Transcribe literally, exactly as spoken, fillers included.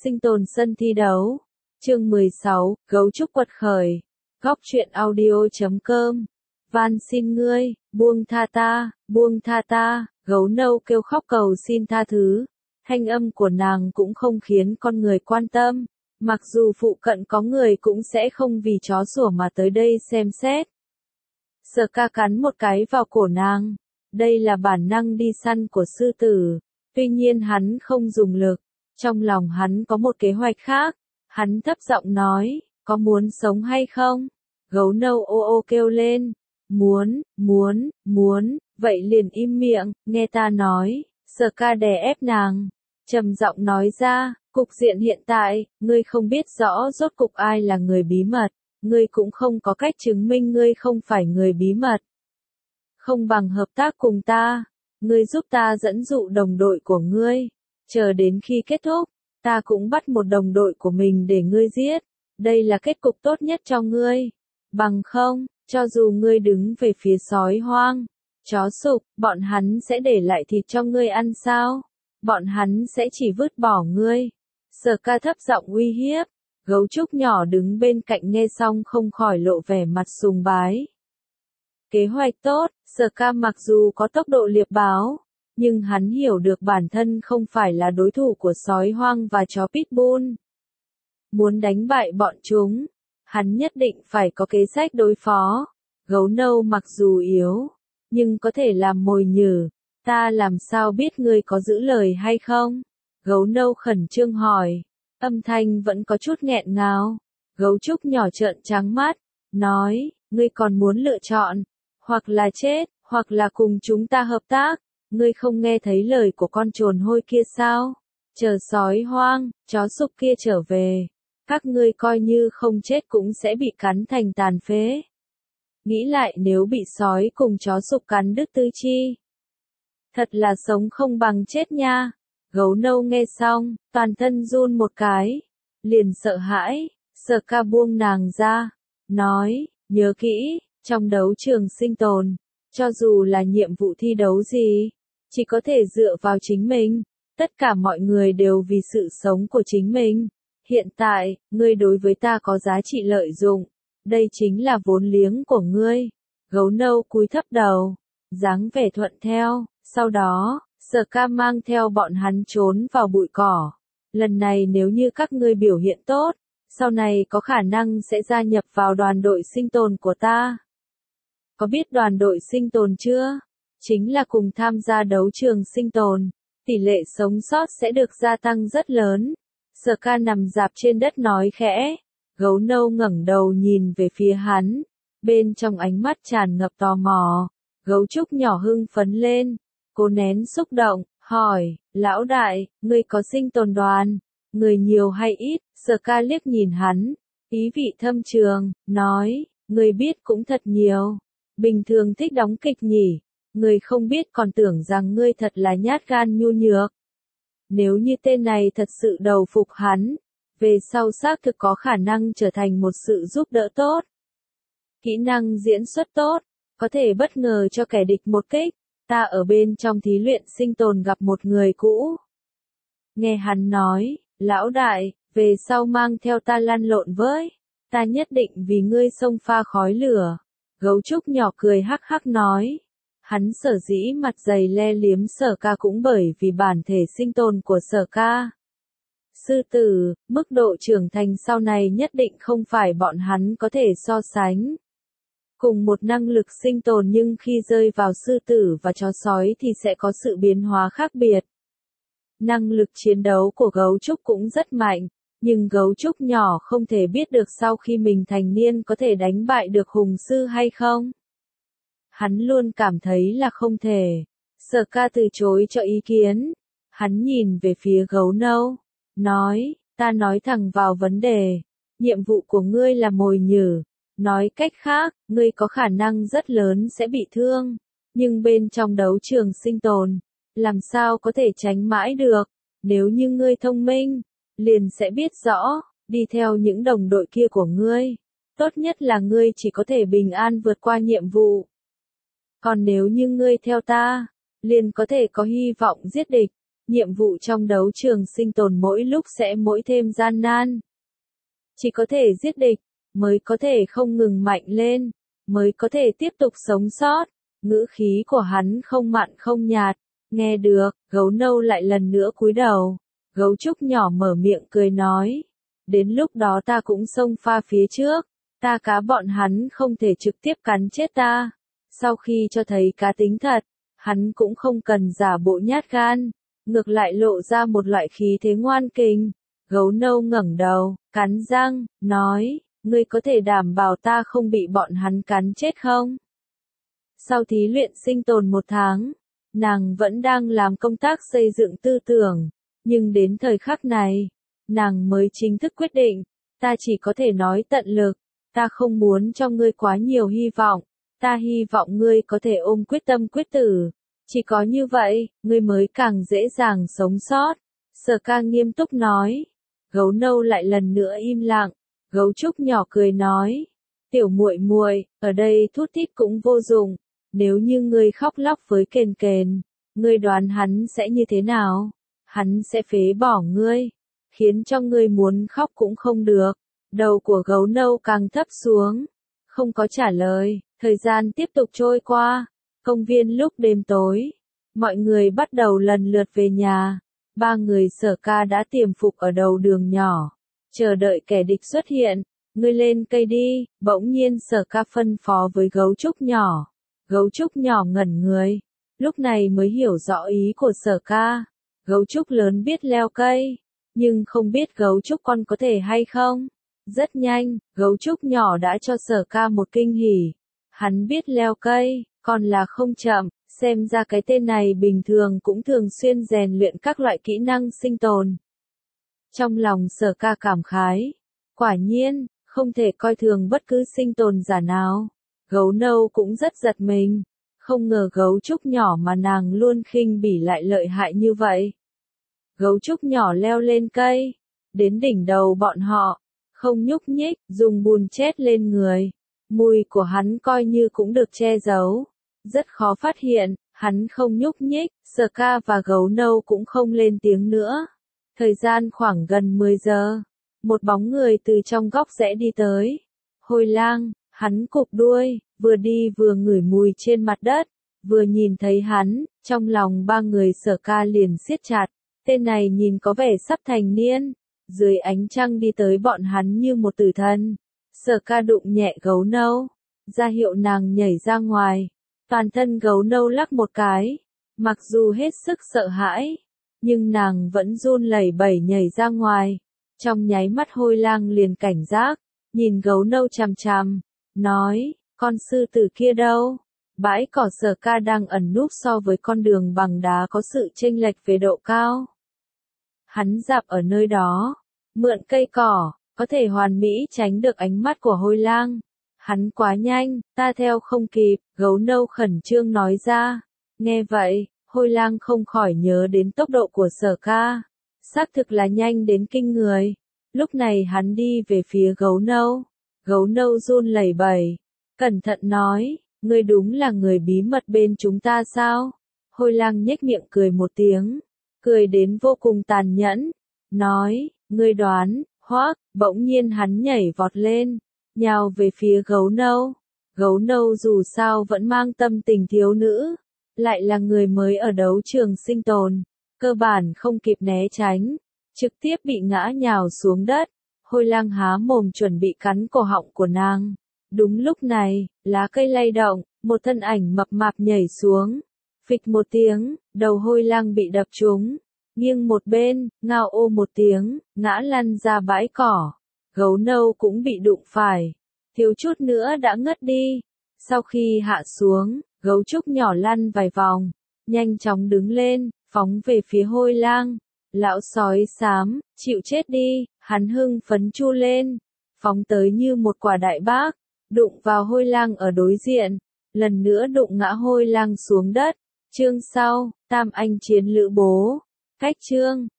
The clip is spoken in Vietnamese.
Sinh tồn sân thi đấu. Chương mười sáu, Gấu trúc quật khởi. Góc truyện audio chấm com. Van xin ngươi, buông tha ta, buông tha ta, gấu nâu kêu khóc cầu xin tha thứ. Thanh âm của nàng cũng không khiến con người quan tâm. Mặc dù phụ cận có người cũng sẽ không vì chó sủa mà tới đây xem xét. Sở ca cắn một cái vào cổ nàng. Đây là bản năng đi săn của sư tử. Tuy nhiên hắn không dùng lực. Trong lòng hắn có một kế hoạch khác. Hắn thấp giọng nói, có muốn sống hay không? Gấu nâu ô ô kêu lên. Muốn, muốn, muốn, vậy liền im miệng, nghe ta nói. Sở ca đè ép nàng. Trầm giọng nói ra, cục diện hiện tại, ngươi không biết rõ rốt cục ai là người bí mật. Ngươi cũng không có cách chứng minh ngươi không phải người bí mật. Không bằng hợp tác cùng ta. Ngươi giúp ta dẫn dụ đồng đội của ngươi. Chờ đến khi kết thúc, ta cũng bắt một đồng đội của mình để ngươi giết. Đây là kết cục tốt nhất cho ngươi. Bằng không, cho dù ngươi đứng về phía sói hoang, chó sục, bọn hắn sẽ để lại thịt cho ngươi ăn sao? Bọn hắn sẽ chỉ vứt bỏ ngươi. Sở ca thấp giọng uy hiếp. Gấu trúc nhỏ đứng bên cạnh nghe xong không khỏi lộ vẻ mặt sùng bái. Kế hoạch tốt, Sở ca mặc dù có tốc độ liệp báo, nhưng hắn hiểu được bản thân không phải là đối thủ của sói hoang và chó pitbull. Muốn đánh bại bọn chúng, hắn nhất định phải có kế sách đối phó. Gấu nâu mặc dù yếu, nhưng có thể làm mồi nhử. Ta làm sao biết ngươi có giữ lời hay không? Gấu nâu khẩn trương hỏi. Âm thanh vẫn có chút nghẹn ngào. Gấu trúc nhỏ trợn trắng mắt, nói, ngươi còn muốn lựa chọn, hoặc là chết, hoặc là cùng chúng ta hợp tác. Ngươi không nghe thấy lời của con trồn hôi kia sao? Chờ sói hoang, chó sục kia trở về. Các ngươi coi như không chết cũng sẽ bị cắn thành tàn phế. Nghĩ lại nếu bị sói cùng chó sục cắn đứt tứ chi. Thật là sống không bằng chết nha. Gấu nâu nghe xong, toàn thân run một cái. Liền sợ hãi, Sở ca buông nàng ra. Nói, nhớ kỹ, trong đấu trường sinh tồn, cho dù là nhiệm vụ thi đấu gì, chỉ có thể dựa vào chính mình. Tất cả mọi người đều vì sự sống của chính mình. Hiện tại, ngươi đối với ta có giá trị lợi dụng. Đây chính là vốn liếng của ngươi. Gấu nâu cúi thấp đầu, dáng vẻ thuận theo. Sau đó, Sở ca mang theo bọn hắn trốn vào bụi cỏ. Lần này nếu như các ngươi biểu hiện tốt, sau này có khả năng sẽ gia nhập vào đoàn đội sinh tồn của ta. Có biết đoàn đội sinh tồn chưa? Chính là cùng tham gia đấu trường sinh tồn. Tỷ lệ sống sót sẽ được gia tăng rất lớn. Sở ca nằm dạp trên đất nói khẽ. Gấu nâu ngẩng đầu nhìn về phía hắn. Bên trong ánh mắt tràn ngập tò mò. Gấu trúc nhỏ hưng phấn lên. Cô nén xúc động, hỏi, lão đại, ngươi có sinh tồn đoàn, người nhiều hay ít? Sở ca liếc nhìn hắn, ý vị thâm trường, nói, ngươi biết cũng thật nhiều, bình thường thích đóng kịch nhỉ, ngươi không biết còn tưởng rằng ngươi thật là nhát gan nhu nhược. Nếu như tên này thật sự đầu phục hắn, về sau xác thực có khả năng trở thành một sự giúp đỡ tốt. Kỹ năng diễn xuất tốt, có thể bất ngờ cho kẻ địch một kích. Ta ở bên trong thí luyện sinh tồn gặp một người cũ. Nghe hắn nói, lão đại, về sau mang theo ta lăn lộn với. Ta nhất định vì ngươi xông pha khói lửa. Gấu trúc nhỏ cười hắc hắc nói. Hắn sở dĩ mặt dày le liếm Sở ca cũng bởi vì bản thể sinh tồn của Sở ca. Sư tử, mức độ trưởng thành sau này nhất định không phải bọn hắn có thể so sánh. Cùng một năng lực sinh tồn nhưng khi rơi vào sư tử và chó sói thì sẽ có sự biến hóa khác biệt. Năng lực chiến đấu của gấu trúc cũng rất mạnh, nhưng gấu trúc nhỏ không thể biết được sau khi mình thành niên có thể đánh bại được hùng sư hay không. Hắn luôn cảm thấy là không thể. Sở ca từ chối cho ý kiến. Hắn nhìn về phía gấu nâu. Nói, ta nói thẳng vào vấn đề. Nhiệm vụ của ngươi là mồi nhử. Nói cách khác, ngươi có khả năng rất lớn sẽ bị thương. Nhưng bên trong đấu trường sinh tồn, làm sao có thể tránh mãi được. Nếu như ngươi thông minh, liền sẽ biết rõ, đi theo những đồng đội kia của ngươi. Tốt nhất là ngươi chỉ có thể bình an vượt qua nhiệm vụ. Còn nếu như ngươi theo ta, liền có thể có hy vọng giết địch. Nhiệm vụ trong đấu trường sinh tồn mỗi lúc sẽ mỗi thêm gian nan. Chỉ có thể giết địch, mới có thể không ngừng mạnh lên, mới có thể tiếp tục sống sót. Ngữ khí của hắn không mặn không nhạt, nghe được, gấu nâu lại lần nữa cúi đầu. Gấu trúc nhỏ mở miệng cười nói, đến lúc đó ta cũng xông pha phía trước, ta cá bọn hắn không thể trực tiếp cắn chết ta. Sau khi cho thấy cá tính thật, hắn cũng không cần giả bộ nhát gan, ngược lại lộ ra một loại khí thế ngoan kình. Gấu nâu ngẩng đầu, cắn răng, nói, ngươi có thể đảm bảo ta không bị bọn hắn cắn chết không? Sau thí luyện sinh tồn một tháng, nàng vẫn đang làm công tác xây dựng tư tưởng, nhưng đến thời khắc này, nàng mới chính thức quyết định, ta chỉ có thể nói tận lực, ta không muốn cho ngươi quá nhiều hy vọng, ta hy vọng ngươi có thể ôm quyết tâm quyết tử, chỉ có như vậy, ngươi mới càng dễ dàng sống sót. Sở Ca nghiêm túc nói. Gấu nâu lại lần nữa im lặng, gấu trúc nhỏ cười nói, tiểu muội muội, ở đây thút thít cũng vô dụng, nếu như ngươi khóc lóc với kền kền, ngươi đoán hắn sẽ như thế nào? Hắn sẽ phế bỏ ngươi, khiến cho ngươi muốn khóc cũng không được. Đầu của gấu nâu càng thấp xuống, không có trả lời, thời gian tiếp tục trôi qua, công viên lúc đêm tối, mọi người bắt đầu lần lượt về nhà. Ba người Sở Ca đã tiềm phục ở đầu đường nhỏ, chờ đợi kẻ địch xuất hiện. Ngươi lên cây đi, bỗng nhiên Sở Ca phân phó với gấu trúc nhỏ. Gấu trúc nhỏ ngẩn người, lúc này mới hiểu rõ ý của Sở Ca. Gấu trúc lớn biết leo cây, nhưng không biết gấu trúc con có thể hay không. Rất nhanh, gấu trúc nhỏ đã cho Sở Ca một kinh hỉ. Hắn biết leo cây, còn là không chậm. Xem ra cái tên này bình thường cũng thường xuyên rèn luyện các loại kỹ năng sinh tồn. Trong lòng Sở Ca cảm khái. Quả nhiên, không thể coi thường bất cứ sinh tồn giả nào. Gấu nâu cũng rất giật mình. Không ngờ gấu trúc nhỏ mà nàng luôn khinh bỉ lại lợi hại như vậy. Gấu trúc nhỏ leo lên cây. Đến đỉnh đầu bọn họ. Không nhúc nhích, dùng bùn chét lên người. Mùi của hắn coi như cũng được che giấu. Rất khó phát hiện, hắn không nhúc nhích, Sở Ca và gấu nâu cũng không lên tiếng nữa. Thời gian khoảng gần mười giờ, một bóng người từ trong góc rẽ đi tới. Hôi lang, hắn cụp đuôi, vừa đi vừa ngửi mùi trên mặt đất, vừa nhìn thấy hắn, trong lòng ba người Sở Ca liền siết chặt. Tên này nhìn có vẻ sắp thành niên, dưới ánh trăng đi tới bọn hắn như một tử thần. Sở Ca đụng nhẹ gấu nâu, ra hiệu nàng nhảy ra ngoài. Toàn thân gấu nâu lắc một cái, mặc dù hết sức sợ hãi, nhưng nàng vẫn run lẩy bẩy nhảy ra ngoài. Trong nháy mắt Hôi lang liền cảnh giác, nhìn gấu nâu chằm chằm, nói, con sư tử kia đâu? Bãi cỏ Sở Ca đang ẩn núp so với con đường bằng đá có sự chênh lệch về độ cao. Hắn dạp ở nơi đó, mượn cây cỏ, có thể hoàn mỹ tránh được ánh mắt của Hôi lang. Hắn quá nhanh, ta theo không kịp, gấu nâu khẩn trương nói ra. Nghe vậy, Hôi lang không khỏi nhớ đến tốc độ của Sở Ca. Xác thực là nhanh đến kinh người. Lúc này hắn đi về phía gấu nâu. Gấu nâu run lẩy bẩy. Cẩn thận nói, ngươi đúng là người bí mật bên chúng ta sao? Hôi lang nhếch miệng cười một tiếng. Cười đến vô cùng tàn nhẫn. Nói, ngươi đoán, hoác, bỗng nhiên hắn nhảy vọt lên. Nhào về phía gấu nâu. Gấu nâu dù sao vẫn mang tâm tình thiếu nữ, lại là người mới ở đấu trường sinh tồn, cơ bản không kịp né tránh, trực tiếp bị ngã nhào xuống đất. Hôi lang há mồm chuẩn bị cắn cổ họng của nàng. Đúng lúc này, lá cây lay động, một thân ảnh mập mạp nhảy xuống. Phịch một tiếng, đầu Hôi lang bị đập trúng, nghiêng một bên, ngao ô một tiếng, ngã lăn ra bãi cỏ. Gấu nâu cũng bị đụng phải, thiếu chút nữa đã ngất đi. Sau khi hạ xuống, gấu trúc nhỏ lăn vài vòng, nhanh chóng đứng lên, phóng về phía Hôi lang. Lão sói xám, chịu chết đi, hắn hưng phấn chu lên, phóng tới như một quả đại bác, đụng vào Hôi lang ở đối diện, lần nữa đụng ngã Hôi lang xuống đất. Chương sau, Tam anh chiến lữ bố. Cách chương